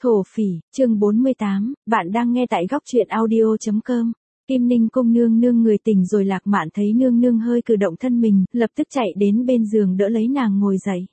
Thổ phỉ, chương 48, bạn đang nghe tại góc truyện audio.com. Kim Ninh cung nương nương người tỉnh rồi. Lạc Mạn thấy nương nương hơi cử động thân mình, lập tức chạy đến bên giường đỡ lấy nàng ngồi dậy.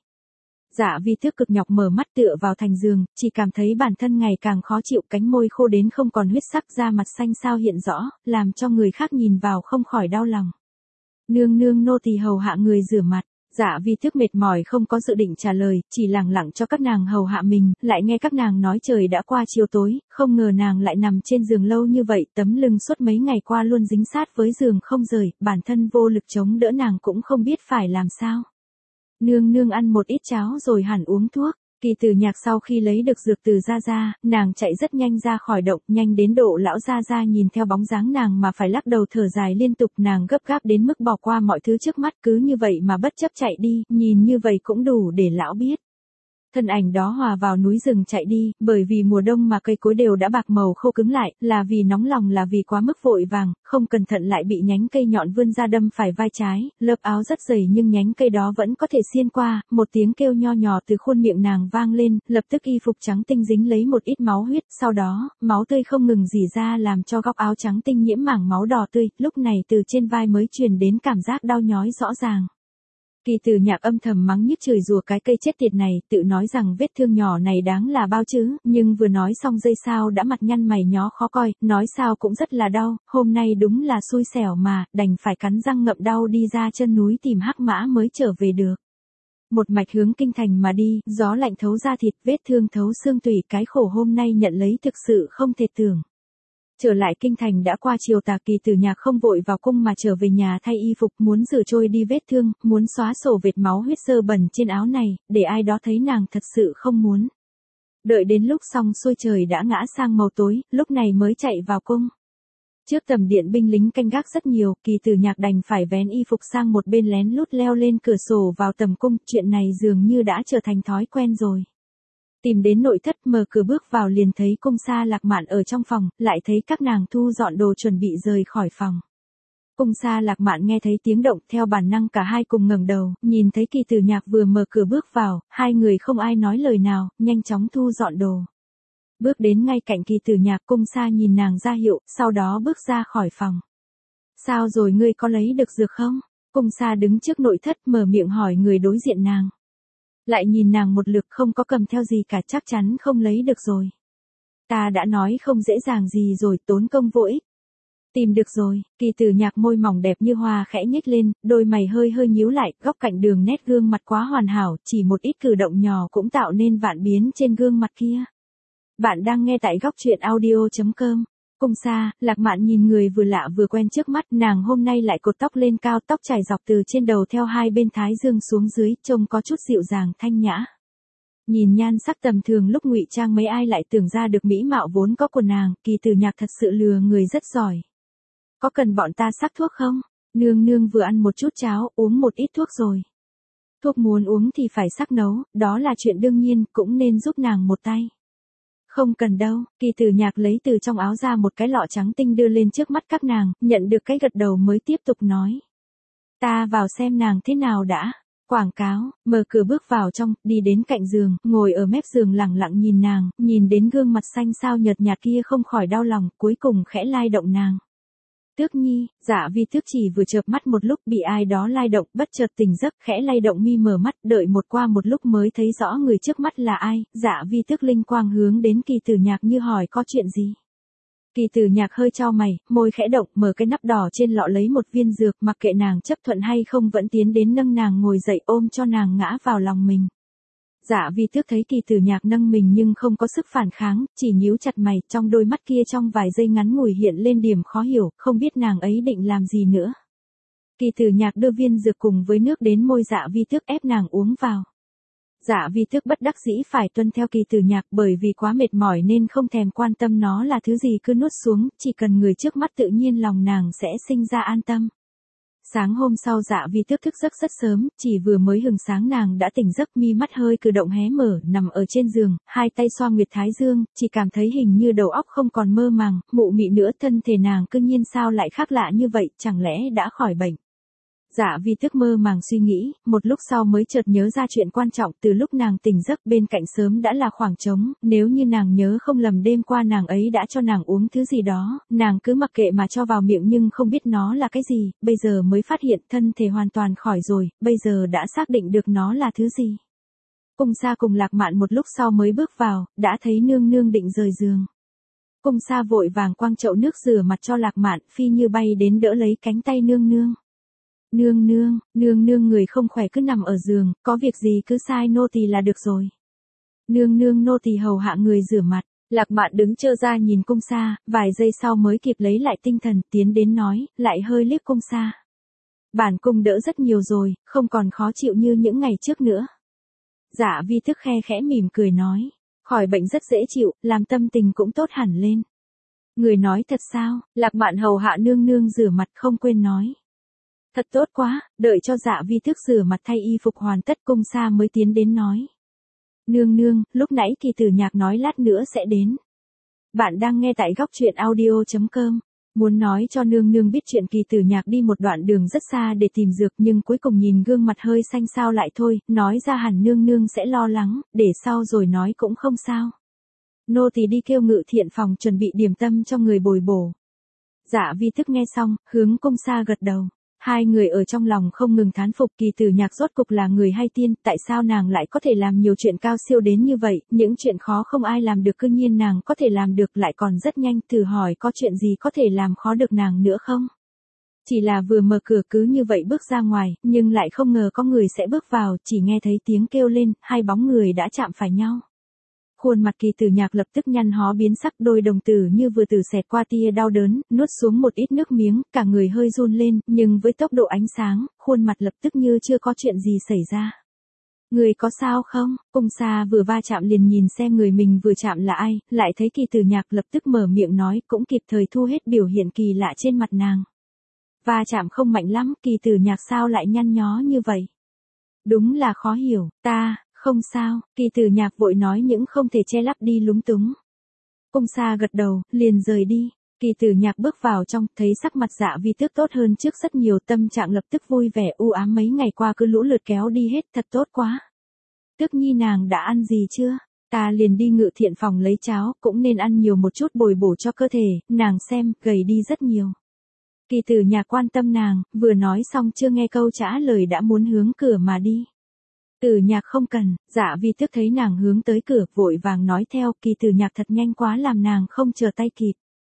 Dạ Vi Tước cực nhọc mở mắt tựa vào thành giường, chỉ cảm thấy bản thân ngày càng khó chịu, cánh môi khô đến không còn huyết sắc, da mặt xanh xao hiện rõ, làm cho người khác nhìn vào không khỏi đau lòng. Nương nương, nô tỳ hầu hạ người rửa mặt. Dạ Vi Tước mệt mỏi không có dự định trả lời, chỉ lẳng lặng cho các nàng hầu hạ mình, lại nghe các nàng nói trời đã qua chiều tối, không ngờ nàng lại nằm trên giường lâu như vậy, tấm lưng suốt mấy ngày qua luôn dính sát với giường không rời, bản thân vô lực chống đỡ, nàng cũng không biết phải làm sao. Nương nương ăn một ít cháo rồi hẳn uống thuốc. Kỳ Tử Nhạc sau khi lấy được dược từ Gia Gia, nàng chạy rất nhanh ra khỏi động, nhanh đến độ lão Gia Gia nhìn theo bóng dáng nàng mà phải lắc đầu thở dài liên tục, nàng gấp gáp đến mức bỏ qua mọi thứ trước mắt, cứ như vậy mà bất chấp chạy đi, nhìn như vậy cũng đủ để lão biết. Thân ảnh đó hòa vào núi rừng chạy đi, bởi vì mùa đông mà cây cối đều đã bạc màu khô cứng lại, là vì nóng lòng, là vì quá mức vội vàng, không cẩn thận lại bị nhánh cây nhọn vươn ra đâm phải vai trái, lớp áo rất dày nhưng nhánh cây đó vẫn có thể xiên qua, một tiếng kêu nho nhỏ từ khuôn miệng nàng vang lên, lập tức y phục trắng tinh dính lấy một ít máu huyết, sau đó, máu tươi không ngừng rỉ ra làm cho góc áo trắng tinh nhiễm mảng máu đỏ tươi, lúc này từ trên vai mới truyền đến cảm giác đau nhói rõ ràng. Kỳ Tử Nhạc âm thầm mắng nhiếc chửi rủa cái cây chết tiệt này, tự nói rằng vết thương nhỏ này đáng là bao chứ, nhưng vừa nói xong giây sau đã mặt nhăn mày nhó khó coi, nói sao cũng rất là đau, hôm nay đúng là xui xẻo mà, đành phải cắn răng ngậm đau đi ra chân núi tìm Hắc Mã mới trở về được. Một mạch hướng kinh thành mà đi, gió lạnh thấu da thịt, vết thương thấu xương tủy, cái khổ hôm nay nhận lấy thực sự không thể tưởng. Trở lại kinh thành đã qua chiều tà, Kỳ Tử Nhạc không vội vào cung mà trở về nhà thay y phục, muốn rửa trôi đi vết thương, muốn xóa sổ vệt máu huyết dơ bẩn trên áo này, để ai đó thấy nàng thật sự không muốn. Đợi đến lúc xong xuôi trời đã ngã sang màu tối, lúc này mới chạy vào cung. Trước tầm điện binh lính canh gác rất nhiều, Kỳ Tử Nhạc đành phải vén y phục sang một bên lén lút leo lên cửa sổ vào tầm cung, chuyện này dường như đã trở thành thói quen rồi. Tìm đến nội thất, mở cửa bước vào liền thấy Cung Sa Lạc Mạn ở trong phòng, lại thấy các nàng thu dọn đồ chuẩn bị rời khỏi phòng. Cung Sa Lạc Mạn nghe thấy tiếng động, theo bản năng cả hai cùng ngẩng đầu, nhìn thấy Kỳ Tử Nhạc vừa mở cửa bước vào, hai người không ai nói lời nào, nhanh chóng thu dọn đồ. Bước đến ngay cạnh Kỳ Tử Nhạc, Cung Sa nhìn nàng ra hiệu, sau đó bước ra khỏi phòng. Sao rồi, ngươi có lấy được dược không? Cung Sa đứng trước nội thất mở miệng hỏi người đối diện nàng. Lại nhìn nàng một lượt, không có cầm theo gì cả, chắc chắn không lấy được rồi. Ta đã nói không dễ dàng gì rồi, tốn công vô ích. Tìm được rồi. Kỳ Tử Nhạc môi mỏng đẹp như hoa khẽ nhếch lên, đôi mày hơi hơi nhíu lại, góc cạnh đường nét gương mặt quá hoàn hảo, chỉ một ít cử động nhỏ cũng tạo nên vạn biến trên gương mặt kia. Bạn đang nghe tại góc truyện audio.com. Cung Sa, Lạc Mạn nhìn người vừa lạ vừa quen trước mắt, nàng hôm nay lại cột tóc lên cao, tóc trải dọc từ trên đầu theo hai bên thái dương xuống dưới, trông có chút dịu dàng thanh nhã. Nhìn nhan sắc tầm thường lúc ngụy trang mấy ai lại tưởng ra được mỹ mạo vốn có của nàng, Kỳ Tử Nhạc thật sự lừa người rất giỏi. Có cần bọn ta sắc thuốc không? Nương nương vừa ăn một chút cháo, uống một ít thuốc rồi. Thuốc muốn uống thì phải sắc nấu, đó là chuyện đương nhiên, cũng nên giúp nàng một tay. Không cần đâu, Kỳ Tử Nhạc lấy từ trong áo ra một cái lọ trắng tinh đưa lên trước mắt các nàng, nhận được cái gật đầu mới tiếp tục nói. Ta vào xem nàng thế nào đã. Quảng cáo, mở cửa bước vào trong, đi đến cạnh giường, ngồi ở mép giường lẳng lặng nhìn nàng, nhìn đến gương mặt xanh xao nhợt nhạt kia không khỏi đau lòng, cuối cùng khẽ lai động nàng. Tước Nhi, Dạ Vi Tước chỉ vừa chợp mắt một lúc bị ai đó lai động, bất chợt tỉnh giấc, khẽ lay động mi mở mắt, đợi một qua một lúc mới thấy rõ người trước mắt là ai. Dạ Vi Tước linh quang hướng đến Kỳ Tử Nhạc như hỏi có chuyện gì. Kỳ Tử Nhạc hơi chau mày, môi khẽ động, mở cái nắp đỏ trên lọ lấy một viên dược, mặc kệ nàng chấp thuận hay không vẫn tiến đến nâng nàng ngồi dậy, ôm cho nàng ngã vào lòng mình. Dạ Vi Tước thấy Kỳ Tử Nhạc nâng mình nhưng không có sức phản kháng, chỉ nhíu chặt mày, trong đôi mắt kia trong vài giây ngắn ngủi hiện lên điểm khó hiểu, không biết nàng ấy định làm gì nữa. Kỳ Tử Nhạc đưa viên dược cùng với nước đến môi Dạ Vi Tước ép nàng uống vào. Dạ Vi Tước bất đắc dĩ phải tuân theo Kỳ Tử Nhạc, bởi vì quá mệt mỏi nên không thèm quan tâm nó là thứ gì cứ nuốt xuống, chỉ cần người trước mắt tự nhiên lòng nàng sẽ sinh ra an tâm. Sáng hôm sau Dạ Vi Tước thức giấc rất sớm, chỉ vừa mới hừng sáng nàng đã tỉnh giấc, mi mắt hơi cử động hé mở, nằm ở trên giường, hai tay xoa nguyệt thái dương, chỉ cảm thấy hình như đầu óc không còn mơ màng, mụ mị nữa, thân thể nàng cứ nhiên sao lại khác lạ như vậy, chẳng lẽ đã khỏi bệnh. Dạ Vi Tước mơ màng suy nghĩ, một lúc sau mới chợt nhớ ra chuyện quan trọng. Từ lúc nàng tỉnh giấc bên cạnh sớm đã là khoảng trống, nếu như nàng nhớ không lầm đêm qua nàng ấy đã cho nàng uống thứ gì đó, nàng cứ mặc kệ mà cho vào miệng nhưng không biết nó là cái gì, bây giờ mới phát hiện thân thể hoàn toàn khỏi rồi, bây giờ đã xác định được nó là thứ gì. Cung Sa cùng Lạc Mạn một lúc sau mới bước vào, đã thấy nương nương định rời giường. Cung Sa vội vàng quăng chậu nước rửa mặt cho Lạc Mạn, phi như bay đến đỡ lấy cánh tay nương nương. Nương nương người không khỏe cứ nằm ở giường, có việc gì cứ sai nô tỳ là được rồi. Nương nô tỳ hầu hạ người rửa mặt. Lạc Mạn đứng trơ ra nhìn Cung Sa, vài giây sau mới kịp lấy lại tinh thần, tiến đến nói, lại hơi liếc Cung Sa. Bản cung đỡ rất nhiều rồi, không còn khó chịu như những ngày trước nữa. Dạ Vi Tước khe khẽ mỉm cười nói, khỏi bệnh rất dễ chịu, làm tâm tình cũng tốt hẳn lên. Người nói thật sao? Lạc Mạn hầu hạ nương nương rửa mặt không quên nói. Thật tốt quá, đợi cho Dạ Vi Tước rửa mặt thay y phục hoàn tất Cung Sa mới tiến đến nói. Nương, lúc nãy Kỳ Tử Nhạc nói lát nữa sẽ đến. Bạn đang nghe tại góc truyện audio.com. Muốn nói cho nương biết chuyện Kỳ Tử Nhạc đi một đoạn đường rất xa để tìm dược nhưng cuối cùng nhìn gương mặt hơi xanh xao lại thôi, nói ra hẳn nương sẽ lo lắng, để sau rồi nói cũng không sao. Nô tỳ đi kêu Ngự Thiện phòng chuẩn bị điểm tâm cho người bồi bổ. Dạ Vi Tước nghe xong, hướng Cung Sa gật đầu. Hai người ở trong lòng không ngừng thán phục Kỳ Tử Nhạc rốt cục là người hay tiên, tại sao nàng lại có thể làm nhiều chuyện cao siêu đến như vậy, những chuyện khó không ai làm được cư nhiên nàng có thể làm được lại còn rất nhanh, thử hỏi có chuyện gì có thể làm khó được nàng nữa không? Chỉ là vừa mở cửa cứ như vậy bước ra ngoài, nhưng lại không ngờ có người sẽ bước vào, chỉ nghe thấy tiếng kêu lên, hai bóng người đã chạm phải nhau. Khuôn mặt Kỳ Tử Nhạc lập tức nhăn hó biến sắc, đôi đồng tử như vừa từ xẹt qua tia đau đớn, nuốt xuống một ít nước miếng, cả người hơi run lên, nhưng với tốc độ ánh sáng, khuôn mặt lập tức như chưa có chuyện gì xảy ra. Người có sao không? Cung Sa vừa va chạm liền nhìn xem người mình vừa chạm là ai, lại thấy Kỳ Tử Nhạc lập tức mở miệng nói, cũng kịp thời thu hết biểu hiện kỳ lạ trên mặt nàng. Va chạm không mạnh lắm, Kỳ Tử Nhạc sao lại nhăn nhó như vậy? Đúng là khó hiểu, không sao, Kỳ Tử Nhạc vội nói những không thể che lấp đi lúng túng. Cung Sa gật đầu, liền rời đi. Kỳ Tử Nhạc bước vào trong, thấy sắc mặt Dạ Vi Tước tốt hơn trước rất nhiều, tâm trạng lập tức vui vẻ, u ám mấy ngày qua cứ lũ lượt kéo đi hết, thật tốt quá. Tước Nhi nàng đã ăn gì chưa? Ta liền đi Ngự Thiện phòng lấy cháo, cũng nên ăn nhiều một chút bồi bổ cho cơ thể, nàng xem, gầy đi rất nhiều. Kỳ Tử Nhạc quan tâm nàng, vừa nói xong chưa nghe câu trả lời đã muốn hướng cửa mà đi. Tử Nhạc không cần, Dạ Vi Tước thấy nàng hướng tới cửa, vội vàng nói theo, Kỳ Tử Nhạc thật nhanh quá làm nàng không chờ tay kịp.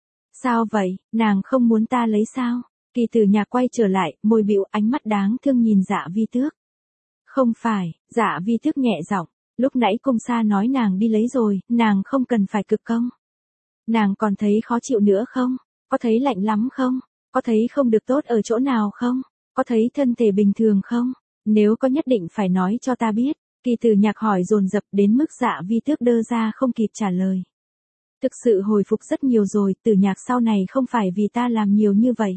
Sao vậy, nàng không muốn ta lấy sao? Kỳ Tử Nhạc quay trở lại, môi bĩu, ánh mắt đáng thương nhìn Dạ Vi Tước. Không phải, Dạ Vi Tước nhẹ giọng, lúc nãy Cung Sa nói nàng đi lấy rồi, nàng không cần phải cực công. Nàng còn thấy khó chịu nữa không? Có thấy lạnh lắm không? Có thấy không được tốt ở chỗ nào không? Có thấy thân thể bình thường không? Nếu có nhất định phải nói cho ta biết. Kỳ Tử Nhạc hỏi dồn dập đến mức Dạ Vi Tước đơ ra không kịp trả lời. Thực sự hồi phục rất nhiều rồi, Tử Nhạc sau này không phải vì ta làm nhiều như vậy.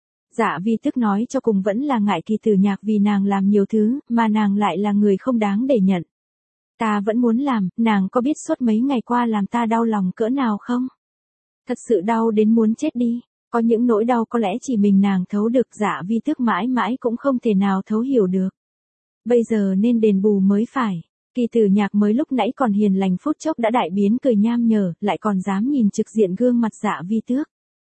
Dạ Vi Tước nói cho cùng vẫn là ngại Kỳ Tử Nhạc vì nàng làm nhiều thứ, mà nàng lại là người không đáng để nhận. Ta vẫn muốn làm, nàng có biết suốt mấy ngày qua làm ta đau lòng cỡ nào không? Thật sự đau đến muốn chết đi. Có những nỗi đau có lẽ chỉ mình nàng thấu được, Dạ Vi Tước mãi mãi cũng không thể nào thấu hiểu được. Bây giờ nên đền bù mới phải. Kỳ Tử Nhạc mới lúc nãy còn hiền lành phút chốc đã đại biến cười nham nhở, lại còn dám nhìn trực diện gương mặt Dạ Vi Tước.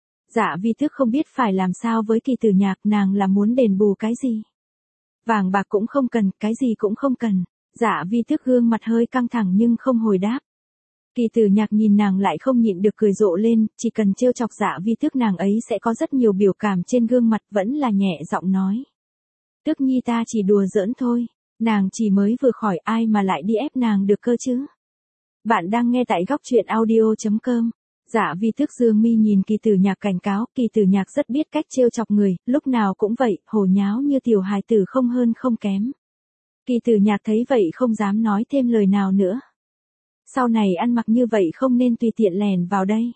Dạ Vi Tước không biết phải làm sao với Kỳ Tử Nhạc, nàng là muốn đền bù cái gì? Vàng bạc cũng không cần, cái gì cũng không cần. Dạ Vi Tước gương mặt hơi căng thẳng nhưng không hồi đáp. Kỳ Tử Nhạc nhìn nàng lại không nhịn được cười rộ lên, chỉ cần trêu chọc Dạ Vi Tước nàng ấy sẽ có rất nhiều biểu cảm trên gương mặt, vẫn là nhẹ giọng nói. Tước Nhi ta chỉ đùa giỡn thôi, nàng chỉ mới vừa khỏi ai mà lại đi ép nàng được cơ chứ. Bạn đang nghe tại góc truyện audio.com. Dạ Vi Tước dương mi nhìn Kỳ Tử Nhạc cảnh cáo, Kỳ Tử Nhạc rất biết cách trêu chọc người, lúc nào cũng vậy, hồ nháo như tiểu hài tử không hơn không kém. Kỳ Tử Nhạc thấy vậy không dám nói thêm lời nào nữa. Sau này ăn mặc như vậy không nên tùy tiện lèn vào đây.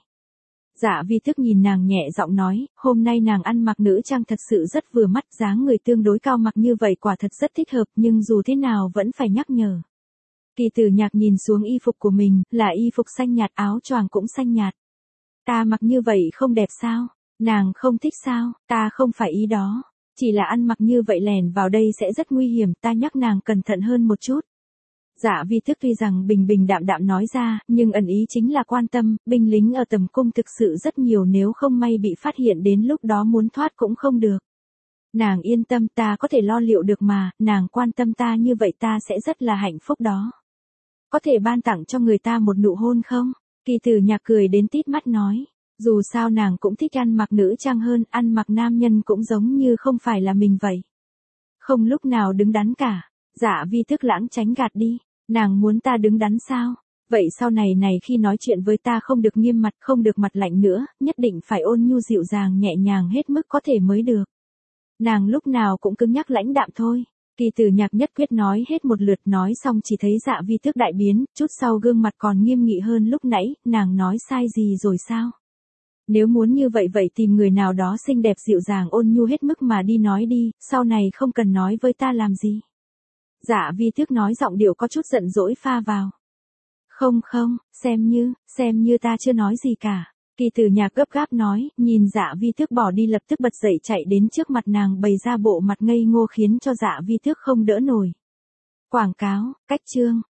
Dạ Vi Tước nhìn nàng nhẹ giọng nói, hôm nay nàng ăn mặc nữ trang thật sự rất vừa mắt, dáng người tương đối cao, mặc như vậy quả thật rất thích hợp, nhưng dù thế nào vẫn phải nhắc nhở. Kỳ Tử Nhạc nhìn xuống y phục của mình, là y phục xanh nhạt, áo choàng cũng xanh nhạt. Ta mặc như vậy không đẹp sao? Nàng không thích sao? Ta không phải ý đó. Chỉ là ăn mặc như vậy lèn vào đây sẽ rất nguy hiểm, ta nhắc nàng cẩn thận hơn một chút. Dạ Vi Thức tuy rằng bình bình đạm đạm nói ra, nhưng ẩn ý chính là quan tâm, binh lính ở tầm cung thực sự rất nhiều, nếu không may bị phát hiện đến lúc đó muốn thoát cũng không được. Nàng yên tâm, ta có thể lo liệu được mà, nàng quan tâm ta như vậy ta sẽ rất là hạnh phúc đó. Có thể ban tặng cho người ta một nụ hôn không? Kỳ Tử Nhạc cười đến tít mắt nói. Dù sao nàng cũng thích ăn mặc nữ trang hơn, ăn mặc nam nhân cũng giống như không phải là mình vậy. Không lúc nào đứng đắn cả. Dạ Vi Thức lãng tránh gạt đi. Nàng muốn ta đứng đắn sao? Vậy sau này khi nói chuyện với ta không được nghiêm mặt, không được mặt lạnh nữa, nhất định phải ôn nhu dịu dàng nhẹ nhàng hết mức có thể mới được. Nàng lúc nào cũng cứng nhắc lãnh đạm thôi. Kỳ Tử Nhạc nhất quyết nói hết một lượt, nói xong chỉ thấy Dạ Vi Thức đại biến, chút sau gương mặt còn nghiêm nghị hơn lúc nãy, nàng nói sai gì rồi sao? Nếu muốn như vậy tìm người nào đó xinh đẹp dịu dàng ôn nhu hết mức mà đi nói đi, sau này không cần nói với ta làm gì. Dạ Vi Thức nói giọng điệu có chút giận dỗi pha vào. Không, xem như ta chưa nói gì cả. Kỳ Tử Nhạc gấp gáp nói, nhìn Dạ Vi Thức bỏ đi lập tức bật dậy chạy đến trước mặt nàng bày ra bộ mặt ngây ngô khiến cho Dạ Vi Thức không đỡ nổi. Quảng cáo, cách chương.